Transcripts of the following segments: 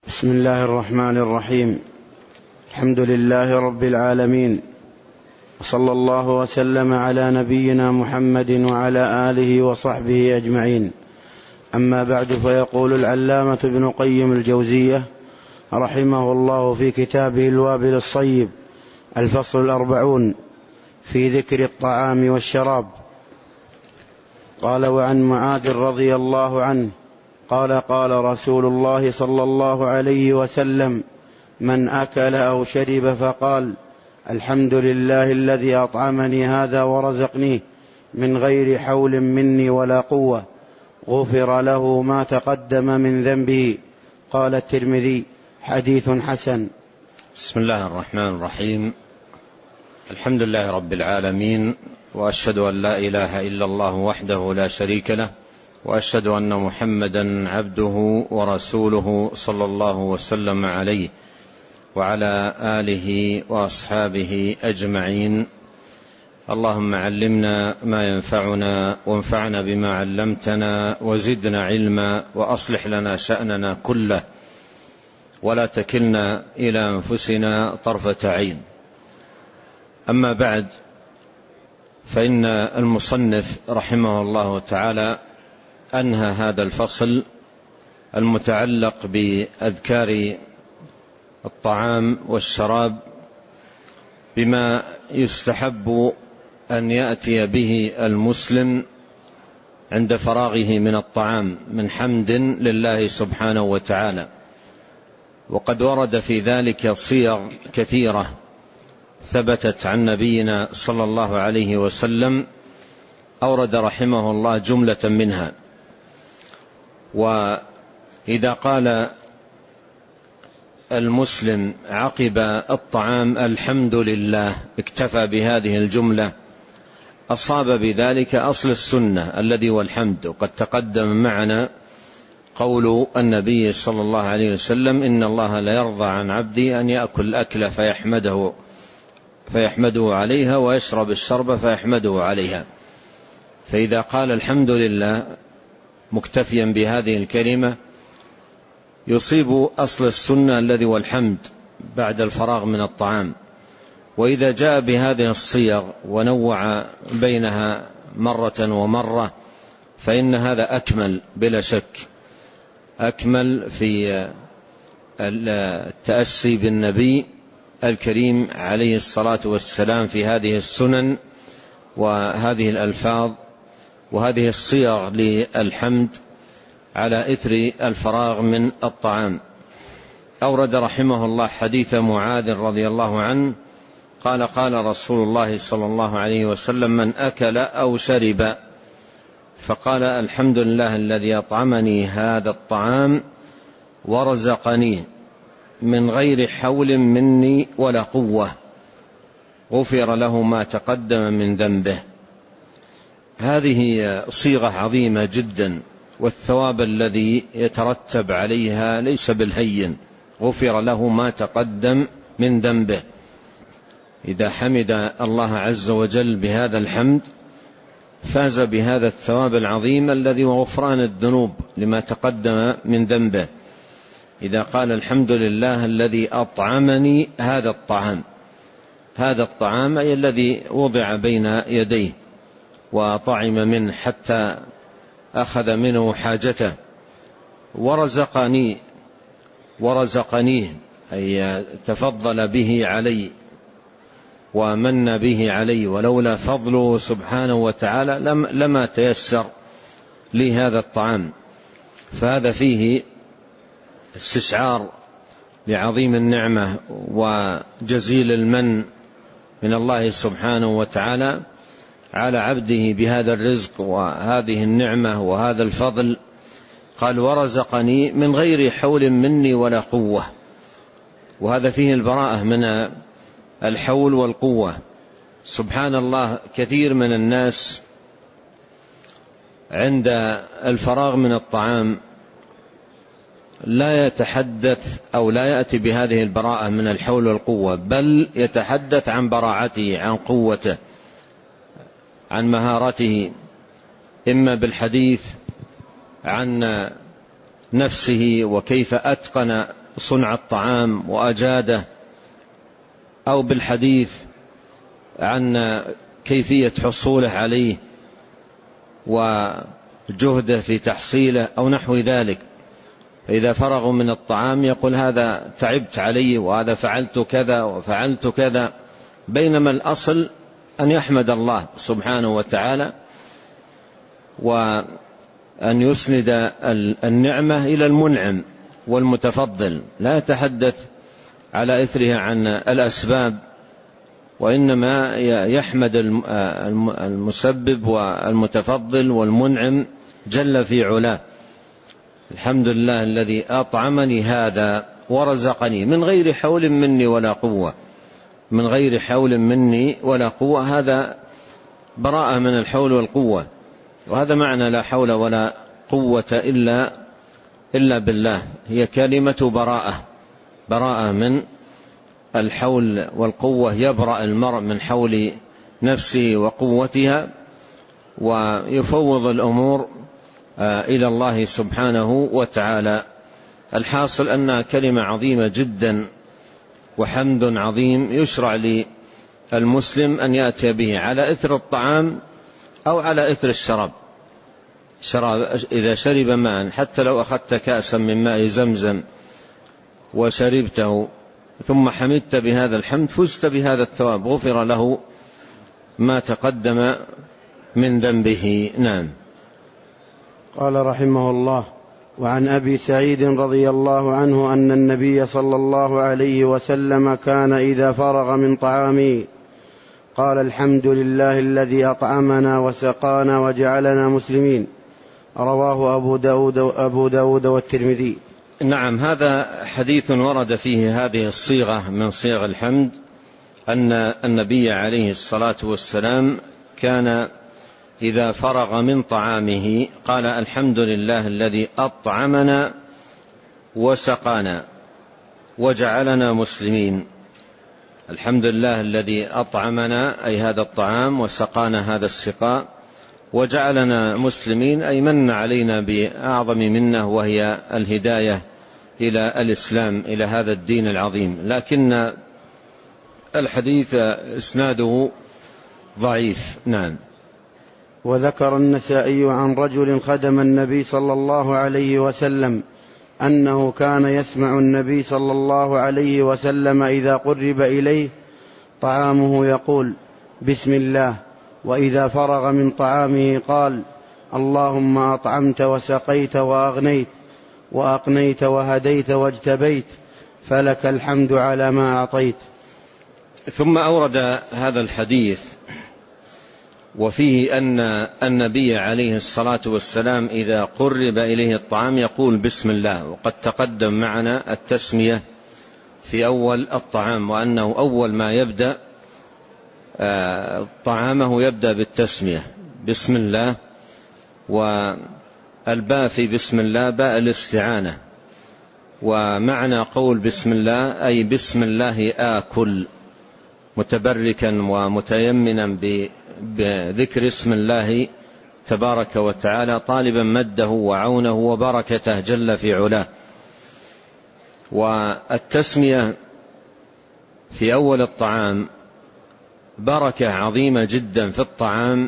بسم الله الرحمن الرحيم. الحمد لله رب العالمين، وصلى الله وسلم على نبينا محمد وعلى آله وصحبه أجمعين. أما بعد، فيقول العلامة ابن قيم الجوزية رحمه الله في كتابه الوابل الصيب الفصل 40 في ذكر الطعام والشراب، قال: وعن معاذ رضي الله عنه قال: قال رسول الله صلى الله عليه وسلم: من أكل أو شرب فقال: الحمد لله الذي أطعمني هذا ورزقنيه من غير حول مني ولا قوة، غفر له ما تقدم من ذنبه. قال الترمذي: حديث حسن. بسم الله الرحمن الرحيم. الحمد لله رب العالمين، وأشهد أن لا إله إلا الله وحده لا شريك له، وأشهد أن محمدا عبده ورسوله صلى الله وسلم عليه وعلى آله وأصحابه أجمعين. اللهم علمنا ما ينفعنا، وانفعنا بما علمتنا، وزدنا علما، وأصلح لنا شأننا كله، ولا تكلنا إلى أنفسنا طرفة عين. أما بعد، فإن المصنف رحمه الله تعالى أنهى هذا الفصل المتعلق بأذكار الطعام والشراب بما يستحب أن يأتي به المسلم عند فراغه من الطعام من حمد لله سبحانه وتعالى. وقد ورد في ذلك صيغ كثيرة ثبتت عن نبينا صلى الله عليه وسلم، أورد رحمه الله جملة منها. وإذا قال المسلم عقب الطعام الحمد لله اكتفى بهذه الجملة، أصاب بذلك أصل السنة الذي هو الحمد. وقد تقدم معنا قول النبي صلى الله عليه وسلم: إن الله لا يرضى عن عبدي أن يأكل الأكل فيحمده عليها، ويشرب الشرب فيحمده عليها. فإذا قال الحمد لله مكتفيا بهذه الكلمة يصيب أصل السنة الذي هو الحمد بعد الفراغ من الطعام. وإذا جاء بهذه الصيغ ونوع بينها مرة ومرة فإن هذا أكمل بلا شك، أكمل في التأسي بالنبي الكريم عليه الصلاة والسلام في هذه السنن وهذه الألفاظ وهذه الصيغ للحمد على إثر الفراغ من الطعام. أورد رحمه الله حديث معاذ رضي الله عنه قال: قال رسول الله صلى الله عليه وسلم: من أكل أو شرب فقال: الحمد لله الذي أطعمني هذا الطعام ورزقني من غير حول مني ولا قوة، غفر له ما تقدم من ذنبه. هذه صيغة عظيمة جدا، والثواب الذي يترتب عليها ليس بالهين. غفر له ما تقدم من ذنبه. إذا حمد الله عز وجل بهذا الحمد فاز بهذا الثواب العظيم الذي هو غفران الذنوب لما تقدم من ذنبه. إذا قال: الحمد لله الذي أطعمني هذا الطعام، هذا الطعام أي الذي وضع بين يديه وطعم منه حتى أخذ منه حاجته. ورزقنيه أي تفضل به علي ومن به علي، ولولا فضله سبحانه وتعالى لما تيسر لي هذا الطعام. فهذا فيه استشعار لعظيم النعمة وجزيل المن من الله سبحانه وتعالى على عبده بهذا الرزق وهذه النعمة وهذا الفضل. قال: ورزقني من غير حول مني ولا قوة. وهذا فيه البراءة من الحول والقوة. سبحان الله، كثير من الناس عند الفراغ من الطعام لا يتحدث أو لا يأتي بهذه البراءة من الحول والقوة، بل يتحدث عن براعته، عن قوته، عن مهارته، إما بالحديث عن نفسه وكيف أتقن صنع الطعام وأجاده، أو بالحديث عن كيفية حصوله عليه وجهده في تحصيله أو نحو ذلك. فإذا فرغوا من الطعام يقول هذا تعبت عليه وهذا فعلت كذا وفعلت كذا، بينما الأصل أن يحمد الله سبحانه وتعالى وأن يسند النعمة إلى المنعم والمتفضل، لا يتحدث على إثرها عن الأسباب، وإنما يحمد المسبب والمتفضل والمنعم جل في علاه. الحمد لله الذي أطعمني هذا ورزقني من غير حول مني ولا قوة، من غير حول مني ولا قوة، هذا براءة من الحول والقوة، وهذا معنى لا حول ولا قوة إلا بالله. هي كلمة براءة من الحول والقوة، يبرأ المرء من حول نفسه وقوتها ويفوض الأمور إلى الله سبحانه وتعالى. الحاصل أنها كلمة عظيمة جدا وحمد عظيم يشرع للمسلم أن يأتي به على إثر الطعام أو على إثر الشراب. إذا شرب ماء، حتى لو أخذت كأسا من ماء زمزم وشربته ثم حمدت بهذا الحمد فزت بهذا الثواب، غفر له ما تقدم من ذنبه. نعم. قال رحمه الله: وعن أبي سعيد رضي الله عنه أن النبي صلى الله عليه وسلم كان إذا فرغ من طعامه قال: الحمد لله الذي أطعمنا وسقانا وجعلنا مسلمين. رواه أبو داود والترمذي. نعم، هذا حديث ورد فيه هذه الصيغة من صيغ الحمد، أن النبي عليه الصلاة والسلام كان إذا فرغ من طعامه قال: الحمد لله الذي أطعمنا وسقانا وجعلنا مسلمين. الحمد لله الذي أطعمنا أي هذا الطعام، وسقانا هذا السقاء، وجعلنا مسلمين أي من علينا بأعظم منه وهي الهداية إلى الإسلام، إلى هذا الدين العظيم. لكن الحديث إسناده ضعيف. نعم. وذكر النسائي عن رجل خدم النبي صلى الله عليه وسلم أنه كان يسمع النبي صلى الله عليه وسلم إذا قرب إليه طعامه يقول: بسم الله. وإذا فرغ من طعامه قال: اللهم أطعمت وسقيت وأغنيت وأقنيت وهديت واجتبيت، فلك الحمد على ما أعطيت. ثم أورد هذا الحديث وفيه أن النبي عليه الصلاة والسلام إذا قرب إليه الطعام يقول بسم الله. وقد تقدم معنا التسمية في أول الطعام، وأنه أول ما يبدأ طعامه يبدأ بالتسمية بسم الله. والباء في بسم الله باء الاستعانة، ومعنى قول بسم الله أي بسم الله آكل، متبركا ومتيمنا بذكر اسم الله تبارك وتعالى، طالبا مده وعونه وبركته جل في علاه. والتسمية في أول الطعام بركة عظيمة جدا في الطعام،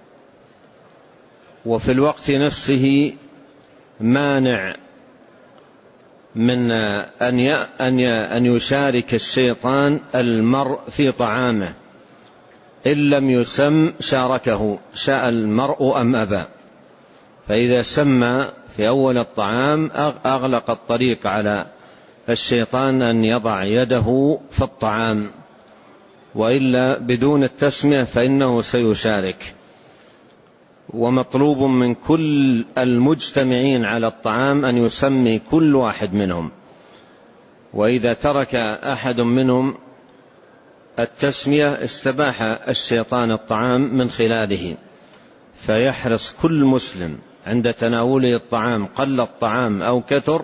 وفي الوقت نفسه مانع من أن يشارك الشيطان المرء في طعامه، إن لم يسم شاركه شاء المرء أم أبى. فإذا سمى في أول الطعام أغلق الطريق على الشيطان أن يضع يده في الطعام، وإلا بدون التسمية فإنه سيشارك. ومطلوب من كل المجتمعين على الطعام أن يسمي كل واحد منهم، وإذا ترك أحد منهم التسمية استباح الشيطان الطعام من خلاله. فيحرص كل مسلم عند تناوله الطعام قل الطعام أو كثر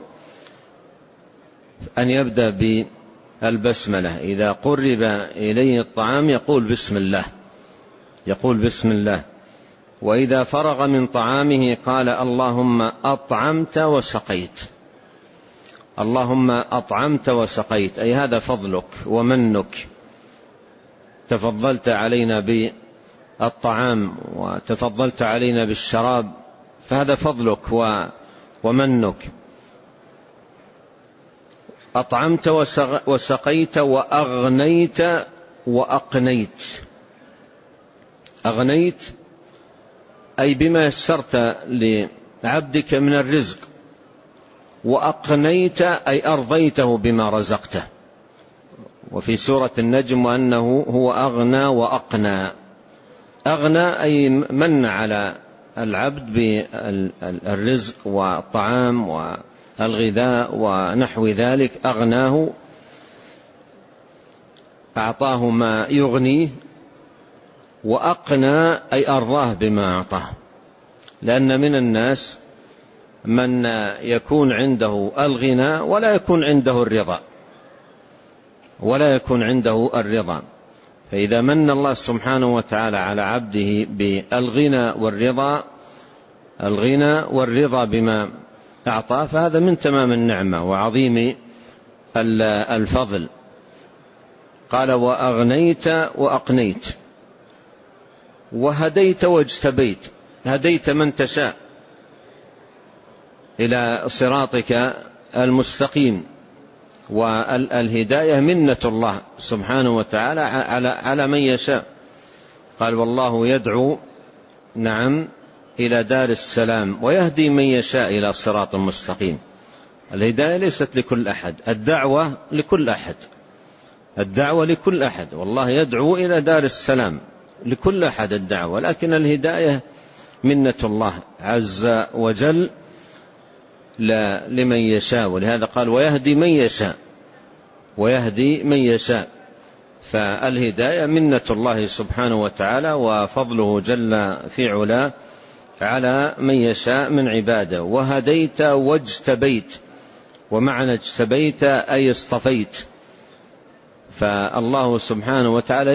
أن يبدأ بالبسملة. إذا قرب إليه الطعام يقول بسم الله، يقول بسم الله. وإذا فرغ من طعامه قال: اللهم أطعمت وسقيت. اللهم أطعمت وسقيت، أي هذا فضلك ومنك، تفضلت علينا بالطعام وتفضلت علينا بالشراب، فهذا فضلك ومنك. أطعمت وسقيت وأغنيت وأقنيت. أغنيت أي بما يسرت لعبدك من الرزق، وأقنيت أي أرضيته بما رزقته. وفي سورة النجم وأنه هو أغنى وأقنى. أغنى أي من على العبد بالرزق والطعام والغذاء ونحو ذلك، أغناه أعطاه ما يغنيه، وأقنى أي أرضاه بما أعطاه. لأن من الناس من يكون عنده الغنى ولا يكون عنده الرضا، فإذا من الله سبحانه وتعالى على عبده بالغنى والرضا بما أعطاه، فهذا من تمام النعمة وعظيم الفضل. قال وأغنيت وأقنيت وهديت واجتبيت. هديت من تشاء إلى صراطك المستقيم، والهداية منة الله سبحانه وتعالى على من يشاء. قال والله يدعو إلى دار السلام ويهدي من يشاء إلى صراط مستقيم. الهداية ليست لكل أحد، الدعوة لكل أحد، والله يدعو إلى دار السلام لكل أحد الدعوة، لكن الهداية منة الله عز وجل لمن يشاء. ولهذا قال ويهدي من يشاء. فالهداية منة الله سبحانه وتعالى وفضله جل في علاه على من يشاء من عباده. وهديت واجتبيت، ومعنى اجتبيت أي اصطفيت. فالله سبحانه وتعالى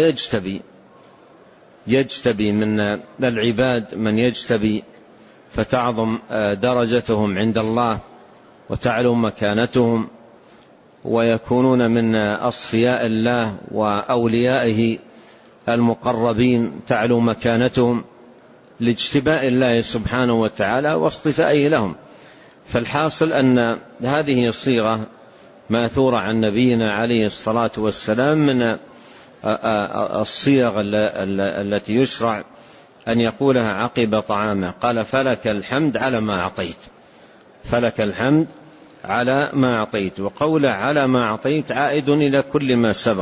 يجتبي من العباد من يجتبي، فتعظم درجتهم عند الله وتعلو مكانتهم، ويكونون من أصفياء الله وأوليائه المقربين، تعلو مكانتهم لاجتباء الله سبحانه وتعالى واصطفائه لهم. فالحاصل أن هذه الصيغة ماثورة عن نبينا عليه الصلاة والسلام من الصيغ التي يشرع أن يقولها عقب طعامه. قال فلك الحمد على ما أعطيت، فلك الحمد على ما أعطيت. وقول على ما أعطيت عائد إلى كل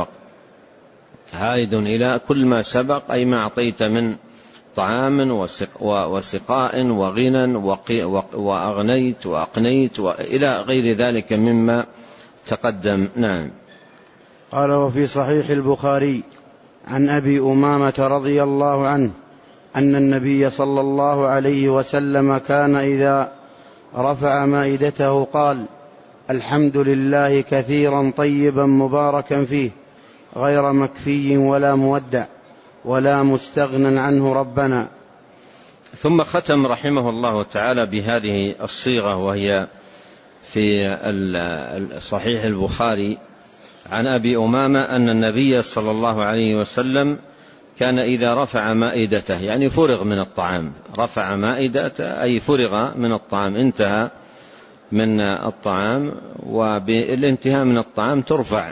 ما سبق، أي ما أعطيت من طعام وسقاء وغنى وأغنيت وأقنيت وإلى غير ذلك مما تقدم. نعم. قال وفي صحيح البخاري عن أبي أمامة رضي الله عنه أن النبي صلى الله عليه وسلم كان إذا رفع مائدته قال الحمد لله كثيرا طيبا مباركا فيه غير مكفي ولا مودع ولا مستغنى عنه ربنا. ثم ختم رحمه الله تعالى بهذه الصيغة، وهي في صحيح البخاري عن أبي أمامة أن النبي صلى الله عليه وسلم كان إذا رفع مائدته، يعني فرغ من الطعام، رفع مائدته أي فرغ من الطعام، انتهى من الطعام، وبالانتهاء من الطعام ترفع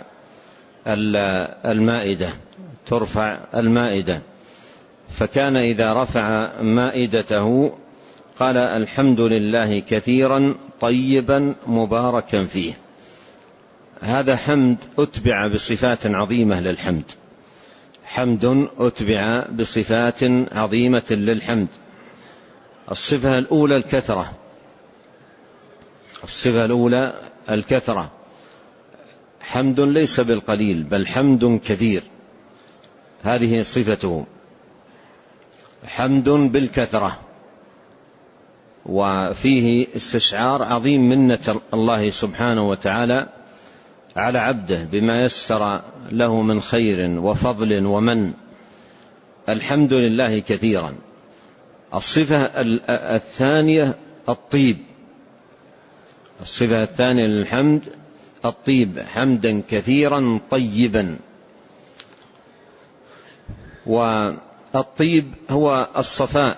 المائدة. فكان إذا رفع مائدته قال الحمد لله كثيرا طيبا مباركا فيه. هذا حمد أتبع بصفات عظيمة للحمد، حمد أتبع بصفات عظيمة للحمد. الصفة الأولى الكثرة، حمد ليس بالقليل بل حمد كثير، هذه صفته، حمد بالكثرة. وفيه استشعار عظيم منة الله سبحانه وتعالى على عبده بما يسر له من خير وفضل ومن. الحمد لله كثيرا. الصفة الثانية الطيب، الصفة الثانية للحمد الطيب، حمدا كثيرا طيبا. والطيب هو الصفاء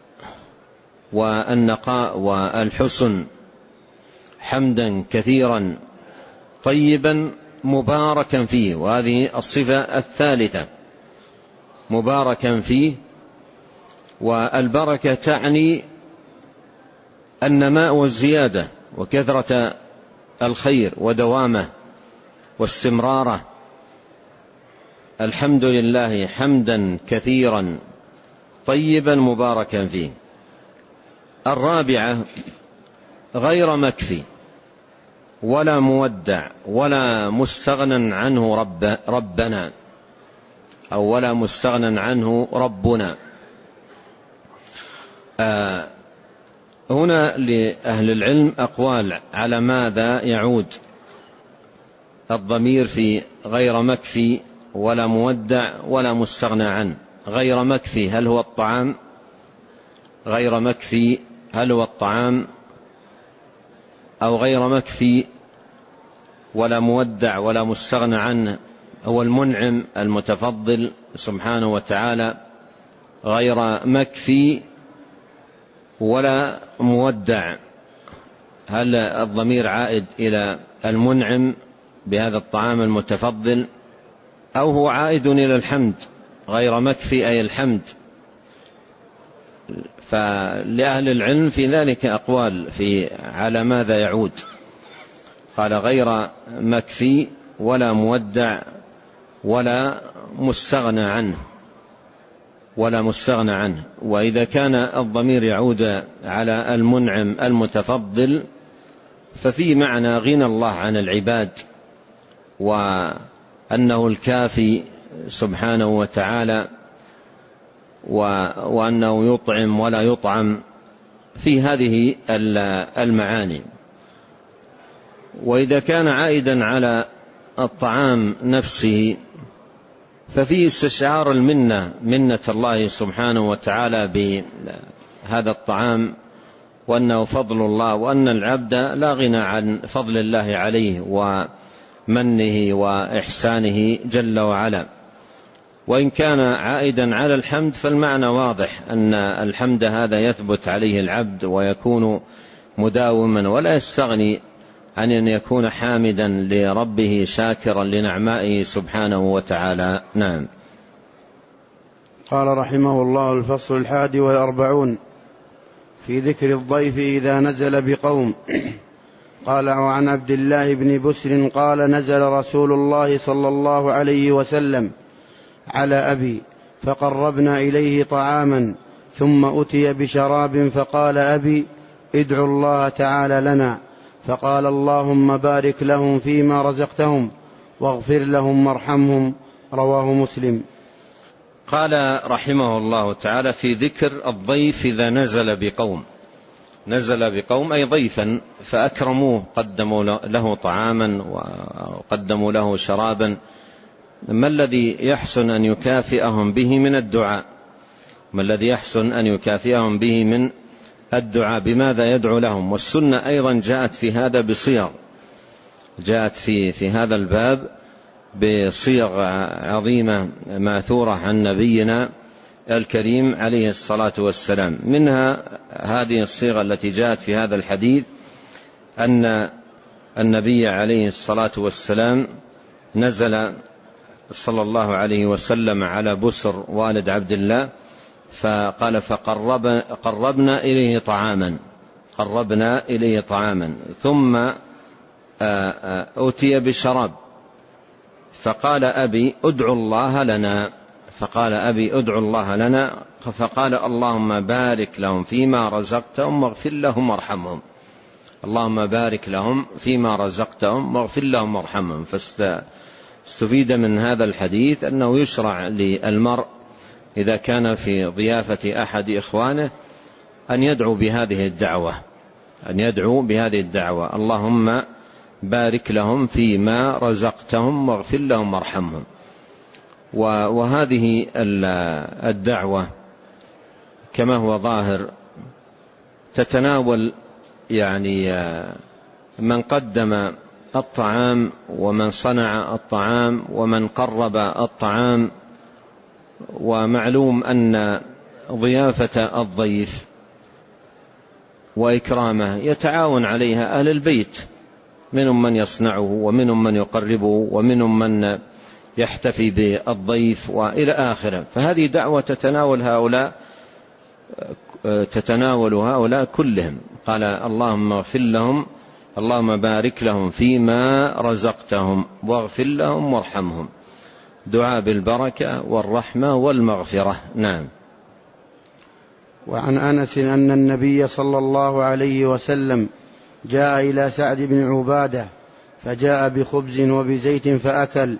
والنقاء والحسن، حمدا كثيرا طيبا مباركا فيه، وهذه الصفة الثالثة، مباركا فيه. والبركة تعني النماء والزيادة وكثرة الخير ودوامه واستمراره. الحمد لله حمدا كثيرا طيبا مباركا فيه. الرابعة غير مكفي ولا مودع ولا مستغنى عنه ربنا، أو ولا مستغنى عنه ربنا. هنا لأهل العلم أقوال على ماذا يعود الضمير في غير مكفي ولا مودع ولا مستغنى عنه. غير مكفي هل هو الطعام؟ غير مكفي هل هو الطعام؟ أو غير مكفي ولا مودع ولا مستغنى عنه هو المنعم المتفضل سبحانه وتعالى. غير مكفي ولا مودع، هل الضمير عائد إلى المنعم بهذا الطعام المتفضل، أو هو عائد إلى الحمد؟ غير مكفي أي الحمد. فلأهل العلم في ذلك أقوال في على ماذا يعود. قال غير مكفي ولا مودع ولا مستغنى عنه، ولا مستغنى عنه. وإذا كان الضمير يعود على المنعم المتفضل ففي معنى غنى الله عن العباد، وأنه الكافي سبحانه وتعالى، وأنه يطعم ولا يطعم، في هذه المعاني. وإذا كان عائدا على الطعام نفسه ففيه استشعار المنة، منة الله سبحانه وتعالى بهذا الطعام، وأنه فضل الله، وأن العبد لا غنى عن فضل الله عليه ومنه وإحسانه جل وعلا. وإن كان عائدا على الحمد فالمعنى واضح، أن الحمد هذا يثبت عليه العبد ويكون مداوما، ولا يستغني عن أن يكون حامدا لربه شاكرا لنعمائه سبحانه وتعالى. نعم. قال رحمه الله: الفصل 41 في ذكر الضيف إذا نزل بقوم. قال: وعن عبد الله بن بسر قال: نزل رسول الله صلى الله عليه وسلم على أبي فقربنا إليه طعاما، ثم أتي بشراب فقال أبي: ادعوا الله تعالى لنا. فقال: اللهم بارك لهم فيما رزقتهم واغفر لهم وارحمهم. رواه مسلم. قال رحمه الله تعالى: في ذكر الضيف إذا نزل بقوم. نزل بقوم أي ضيفا فأكرموه، قدموا له طعاما وقدموا له شرابا. ما الذي يحسن أن يكافئهم به من الدعاء؟ ما الذي يحسن أن يكافئهم به من الدعاء؟ بماذا يدعو لهم؟ والسنة أيضا جاءت في هذا بصيغ، جاءت في هذا الباب بصيغ عظيمة ماثورة عن نبينا الكريم عليه الصلاة والسلام. منها هذه الصيغة التي جاءت في هذا الحديث، أن النبي عليه الصلاة والسلام نزل صلى الله عليه وسلم على بسر والد عبد الله، فقال: فقربنا إليه طعاما، قربنا إليه طعاما، ثم أتي بشراب، فقال أبي: ادعوا الله لنا. فقال أبي: ادعوا الله لنا. فقال: اللهم بارك لهم فيما رزقتهم واغفر لهم وارحمهم. اللهم بارك لهم فيما رزقتهم واغفر لهم وارحمهم. فاستفيد من هذا الحديث أنه يشرع للمرء إذا كان في ضيافة أحد إخوانه أن يدعو بهذه الدعوة، أن يدعو بهذه الدعوة: اللهم بارك لهم فيما رزقتهم واغفر لهم وارحمهم. وهذه الدعوة كما هو ظاهر تتناول يعني من قدم الطعام ومن صنع الطعام ومن قرب الطعام. ومعلوم أن ضيافة الضيف وإكرامه يتعاون عليها أهل البيت، منهم من يصنعه ومنهم من يقربه ومنهم من يحتفي بالضيف وإلى آخره. فهذه دعوة تتناول هؤلاء كلهم. قال اللهم اغفر لهم، اللهم بارك لهم فيما رزقتهم واغفر لهم وارحمهم. دعاء بالبركة والرحمة والمغفرة. نعم. وعن أنس أن النبي صلى الله عليه وسلم جاء إلى سعد بن عبادة فجاء بخبز وبزيت فأكل،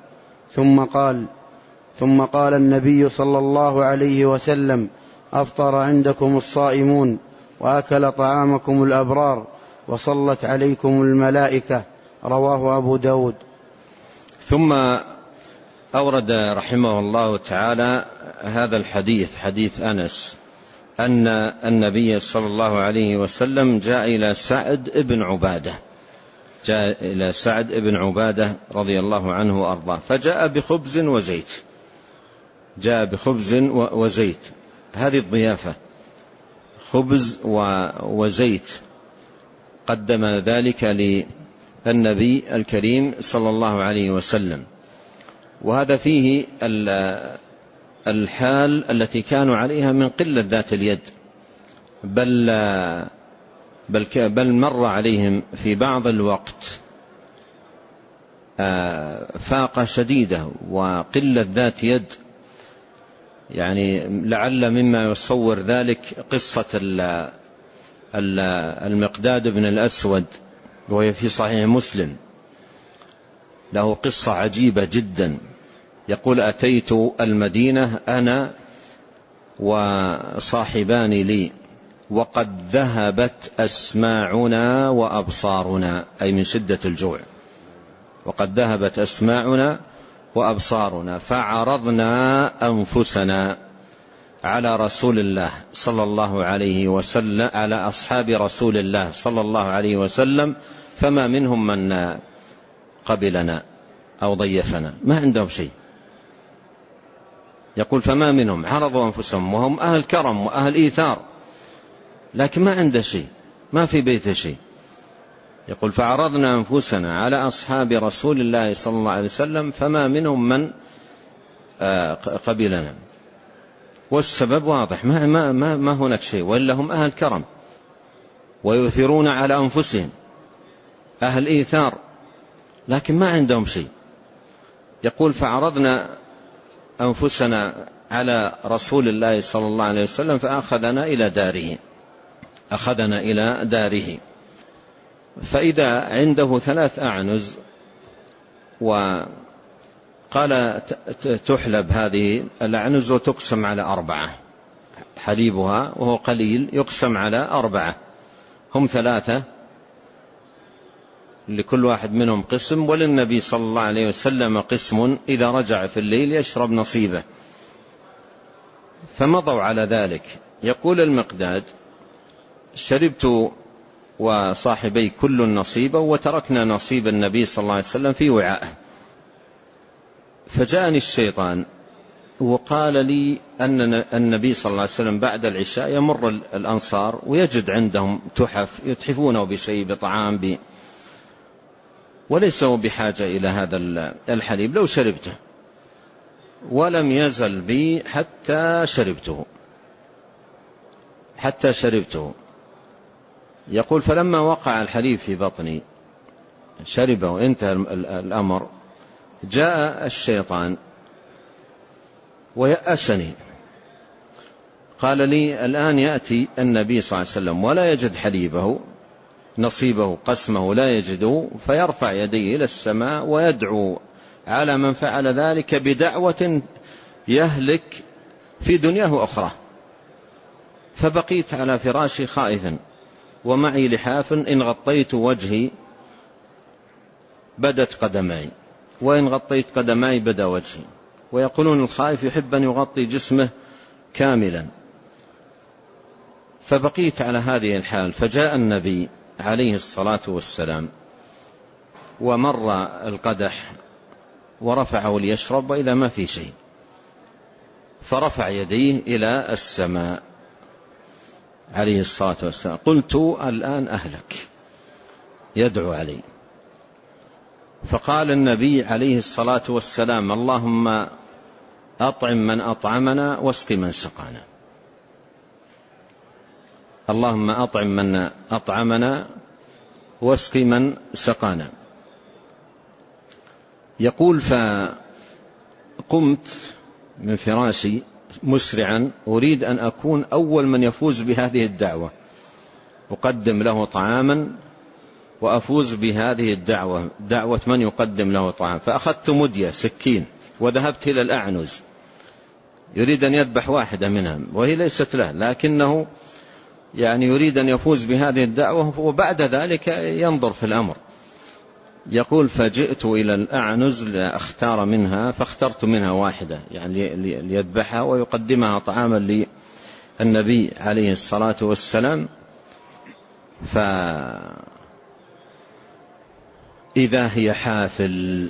ثم قال النبي صلى الله عليه وسلم: أفطر عندكم الصائمون وأكل طعامكم الأبرار وصلت عليكم الملائكة. رواه أبو داود. ثم أورد رحمه الله تعالى هذا الحديث، حديث أنس، أن النبي صلى الله عليه وسلم جاء إلى سعد بن عبادة رضي الله عنه وأرضاه، فجاء بخبز وزيت. هذه الضيافة، خبز وزيت، قدم ذلك للنبي الكريم صلى الله عليه وسلم. وهذا فيه الحال التي كانوا عليها من قلة ذات اليد، بل مر عليهم في بعض الوقت فاقة شديدة وقلة ذات يد. يعني لعل مما يصور ذلك قصة المقداد بن الأسود، وهي في صحيح مسلم، له قصة عجيبة جدا. يقول: أتيت المدينة أنا وصاحبان لي وقد ذهبت أسماعنا وأبصارنا، أي من شدة الجوع، وقد ذهبت أسماعنا وأبصارنا، فعرضنا أنفسنا على رسول الله صلى الله عليه وسلم، على أصحاب رسول الله صلى الله عليه وسلم، فما منهم من قبلنا أو ضيفنا، ما عندهم شيء. يقول: فما منهم، عرضوا أنفسهم وهم أهل كرم وأهل إيثار، لكن ما عنده شيء، ما في بيته شيء. يقول: فعرضنا أنفسنا على أصحاب رسول الله صلى الله عليه وسلم فما منهم من قبلنا. والسبب واضح، ما هناك شيء، وإلا هم أهل كرم ويؤثرون على أنفسهم، أهل إيثار، لكن ما عندهم شيء. يقول: فعرضنا أنفسنا على رسول الله صلى الله عليه وسلم فأخذنا إلى داره، فإذا عنده 3 أعنز، وقال تحلب هذه الأعنز وتقسم على 4، حليبها وهو قليل يقسم على 4، هم 3، لكل واحد منهم قسم، وللنبي صلى الله عليه وسلم قسم إذا رجع في الليل يشرب نصيبه. فمضوا على ذلك. يقول المقداد: شربت وصاحبي كل نصيبه، وتركنا نصيب النبي صلى الله عليه وسلم في وعائه. فجاءني الشيطان وقال لي أن النبي صلى الله عليه وسلم بعد العشاء يمر الأنصار ويجد عندهم تحف يتحفونه بشيء، بطعام، وليس هو بحاجة إلى هذا الحليب لو شربته، ولم يزل بي حتى شربته. يقول: فلما وقع الحليب في بطني شربه وانتهى الأمر، جاء الشيطان ويأسني، قال لي: الآن يأتي النبي صلى الله عليه وسلم ولا يجد حليبه، نصيبه قسمه لا يجده، فيرفع يديه إلى السماء ويدعو على من فعل ذلك بدعوة يهلك في دنياه وأخرى. فبقيت على فراشي خائفا ومعي لحاف، إن غطيت وجهي بدت قدماي، وإن غطيت قدماي بدا وجهي. ويقولون الخائف يحب أن يغطي جسمه كاملا. فبقيت على هذه الحال، فجاء النبي عليه الصلاة والسلام ومر القدح ورفعه ليشرب وإذا ما في شيء، فرفع يديه إلى السماء عليه الصلاة والسلام. قلت الآن أهلك، يدعو علي. فقال النبي عليه الصلاة والسلام: اللهم أطعم من أطعمنا واسق من سقانا. اللهم أطعم من أطعمنا واسق من سقانا. يقول: فقمت من فراشي مسرعا أريد أن أكون أول من يفوز بهذه الدعوة، أقدم له طعاما وأفوز بهذه الدعوة، دعوة من يقدم له طعام. فأخذت مدية سكين وذهبت إلى الأعنز، يريد أن يذبح واحدة منها وهي ليست له، لكنه يعني يريد أن يفوز بهذه الدعوة، وبعد ذلك ينظر في الأمر. يقول: فجئت إلى الأعنز لأختار منها، فاخترت منها واحدة يعني ليذبحها ويقدمها طعاما للنبي عليه الصلاة والسلام. فإذا هي حافل،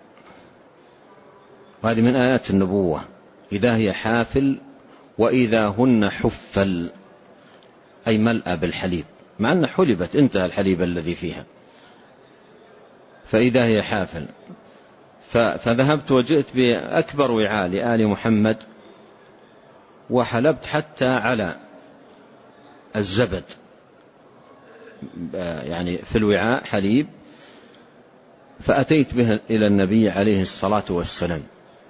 وهذه من آيات النبوة، إذا هي حافل وإذا هن حفل، أي ملأ بالحليب، مع أن حلبت انتهى الحليب الذي فيها، فإذا هي حافل. فذهبت وجئت بأكبر وعاء لآل محمد، وحلبت حتى على الزبد، يعني في الوعاء حليب، فأتيت به إلى النبي عليه الصلاة والسلام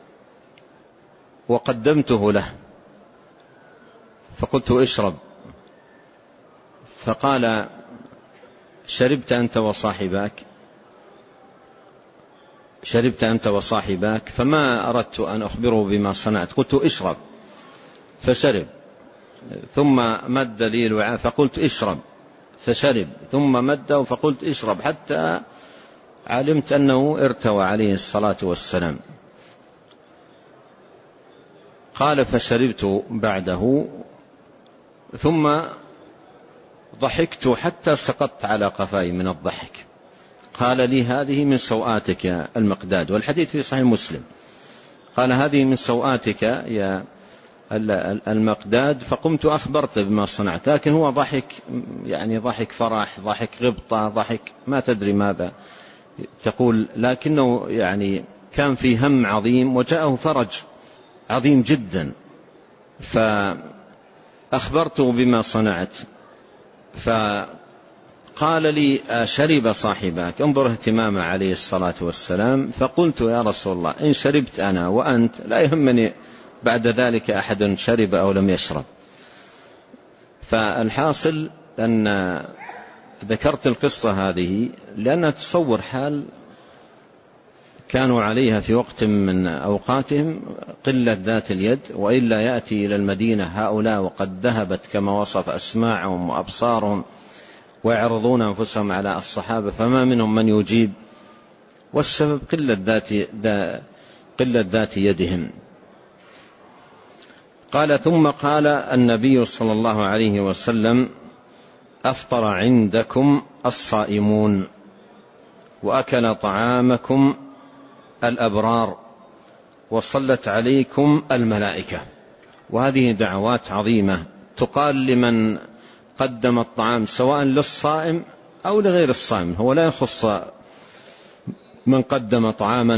وقدمته له، فقلت: اشرب. فقال: شربت أنت وصاحباك؟ شربت أنت وصاحباك؟ فما أردت أن أخبره بما صنعت، قلت: اشرب. فشرب، ثم مد لي الوعاء فقلت: اشرب، فشرب، ثم مده فقلت: اشرب، حتى علمت أنه ارتوى عليه الصلاة والسلام. قال: فشربت بعده، ثم ضحكت حتى سقطت على قفاي من الضحك. قال لي: هذه من سوآتك يا المقداد، والحديث في صحيح مسلم. قال: هذه من سوآتك يا المقداد. فقمت أخبرت بما صنعت، لكن هو ضحك، يعني ضحك فرح، ضحك غبطة، ضحك ما تدري ماذا تقول، لكنه يعني كان في هم عظيم وجاءه فرج عظيم جدا. فأخبرته بما صنعت، فقال لي: شرب صاحبك؟ انظر اهتمامه عليه الصلاة والسلام. فقلت: يا رسول الله، إن شربت أنا وأنت لا يهمني بعد ذلك أحد شرب أو لم يشرب. فالحاصل أن ذكرت القصة هذه لأنها تصور حال كانوا عليها في وقت من أوقاتهم، قلة ذات اليد، وإلا يأتي إلى المدينة هؤلاء وقد ذهبت كما وصف أسماعهم وأبصارهم، ويعرضون أنفسهم على الصحابة فما منهم من يجيب، والسبب قلة ذات يدهم. قال: ثم قال النبي صلى الله عليه وسلم: أفطر عندكم الصائمون، وأكل طعامكم الأبرار، وصلت عليكم الملائكة. وهذه دعوات عظيمة تقال لمن قدم الطعام، سواء للصائم أو لغير الصائم، هو لا يخص من قدم طعاما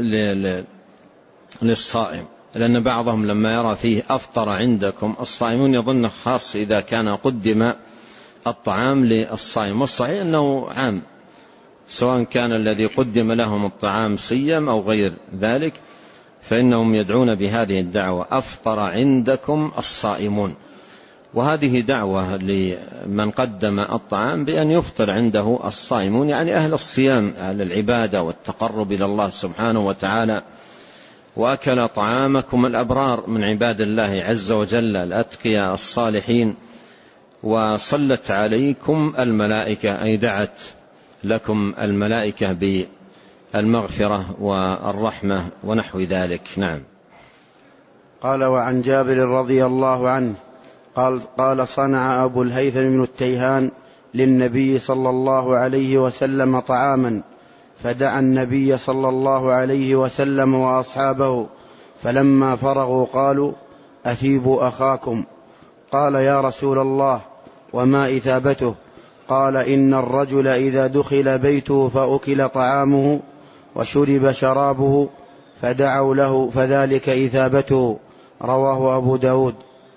للصائم، لأن بعضهم لما يرى فيه أفطر عندكم الصائمون يظن خاص إذا كان قدم الطعام للصائم، والصحيح أنه عام، سواء كان الذي قدم لهم الطعام صيام أو غير ذلك، فإنهم يدعون بهذه الدعوة: أفطر عندكم الصائمون. وهذه دعوة لمن قدم الطعام بأن يفطر عنده الصائمون، يعني أهل الصيام، أهل العبادة والتقرب إلى الله سبحانه وتعالى. وأكل طعامكم الأبرار من عباد الله عز وجل، الأتقياء الصالحين. وصلت عليكم الملائكة، أي دعت لكم الملائكة بالمغفرة والرحمة ونحو ذلك. نعم. قال: وعن جابر رضي الله عنه قال: صنع أبو الهيثم بن التيهان للنبي صلى الله عليه وسلم طعاما، فدعا النبي صلى الله عليه وسلم وأصحابه، فلما فرغوا قالوا: أثيبوا أخاكم. قال: يا رسول الله، وما إثابته؟ قال: إن الرجل إذا دخل بيته فأكل طعامه وشرب شرابه فدعوا له فذلك إثابته. رواه أبو داود.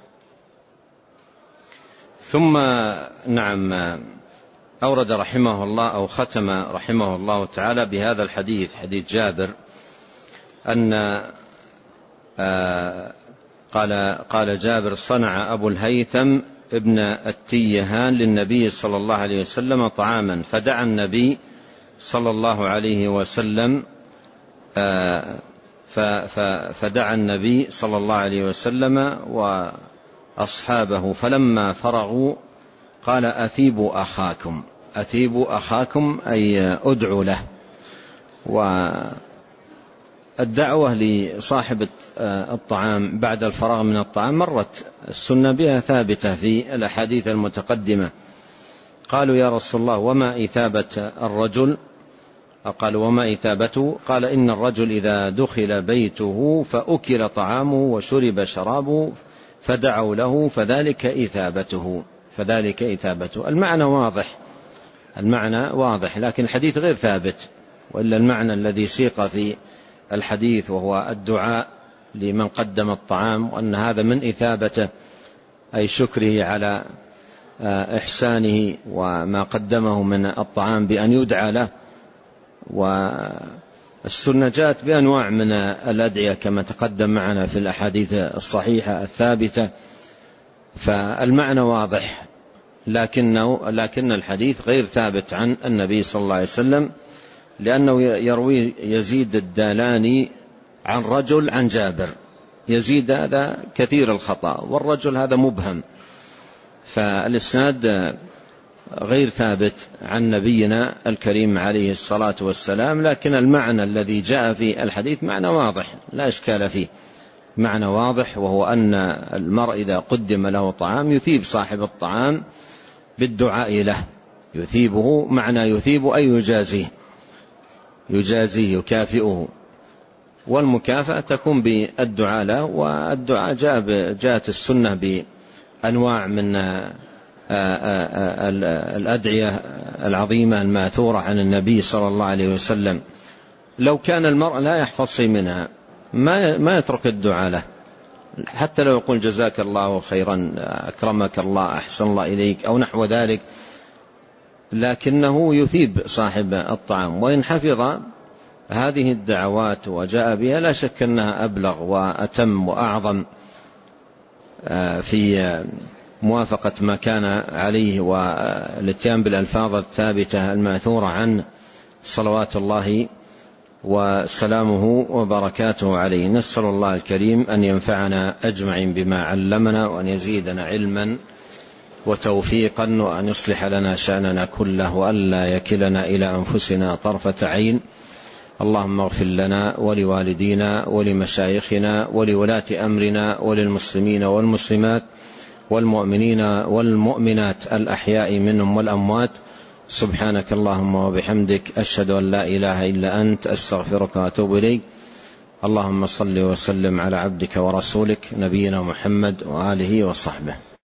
ثم أورد رحمه الله أو ختم رحمه الله تعالى بهذا الحديث، حديث جابر، أن قال جابر: صنع أبو الهيثم ابن التيهان للنبي صلى الله عليه وسلم طعاما، فدعا النبي صلى الله عليه وسلم فدعا النبي صلى الله عليه وسلم وأصحابه، فلما فرغوا قال: أثيبوا أخاكم. أثيبوا أخاكم أي أدعوا له. والدعوة لصاحب الطعام بعد الفراغ من الطعام مرت السنة بها ثابتة في الأحاديث المتقدمة. قالوا: يا رسول الله، وما إثابة الرجل؟ قال: وما إثابته؟ قال: إن الرجل إذا دخل بيته فأكل طعامه وشرب شرابه فدعوا له فذلك إثابته. فذلك إثابته. المعنى واضح، لكن الحديث غير ثابت، وإلا المعنى الذي سيق في الحديث وهو الدعاء لمن قدم الطعام، وأن هذا من إثابته أي شكره على إحسانه وما قدمه من الطعام بأن يدعى له. والسنة جاءت بأنواع من الأدعية كما تقدم معنا في الأحاديث الصحيحة الثابتة، فالمعنى واضح، لكن الحديث غير ثابت عن النبي صلى الله عليه وسلم، لأنه يروي يزيد الدالاني عن رجل عن جابر. يزيد هذا كثير الخطأ، والرجل هذا مبهم، فالإسناد غير ثابت عن نبينا الكريم عليه الصلاة والسلام، لكن المعنى الذي جاء في الحديث معنى واضح لا إشكال فيه، معنى واضح، وهو أن المرء إذا قدم له طعام يثيب صاحب الطعام بالدعاء له. يثيبه معنى يثيب أي يجازيه يكافئه، والمكافأة تكون بالدعاء له. والدعاء جاءت السنة بأنواع من الأدعية العظيمة الماثورة عن النبي صلى الله عليه وسلم. لو كان المرء لا يحفظ شيء منها ما يترك الدعاء له، حتى لو يقول جزاك الله خيرا، أكرمك الله، أحسن الله إليك، أو نحو ذلك، لكنه يثيب صاحب الطعام. وإن حفظ هذه الدعوات وجاء بها لا شك أنها أبلغ وأتم وأعظم في موافقة ما كان عليه والاتيان بالألفاظ الثابتة الماثورة عنه صلوات الله وسلامه وبركاته عليه. نسأل الله الكريم أن ينفعنا أجمعين بما علمنا، وأن يزيدنا علما وتوفيقا، وأن يصلح لنا شأننا كله، وأن لا يكلنا إلى أنفسنا طرفة عين. اللهم اغفر لنا ولوالدينا ولمشايخنا ولولاة أمرنا وللمسلمين والمسلمات والمؤمنين والمؤمنات الأحياء منهم والأموات. سبحانك اللهم وبحمدك، أشهد أن لا إله إلا أنت، أستغفرك وأتوب إليك. اللهم صل وسلم على عبدك ورسولك نبينا محمد وآله وصحبه.